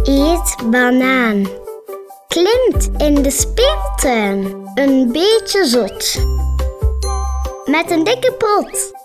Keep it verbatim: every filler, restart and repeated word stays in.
Eet banaan. Klimt in de speeltuin. Een beetje zot. Met een dikke pot.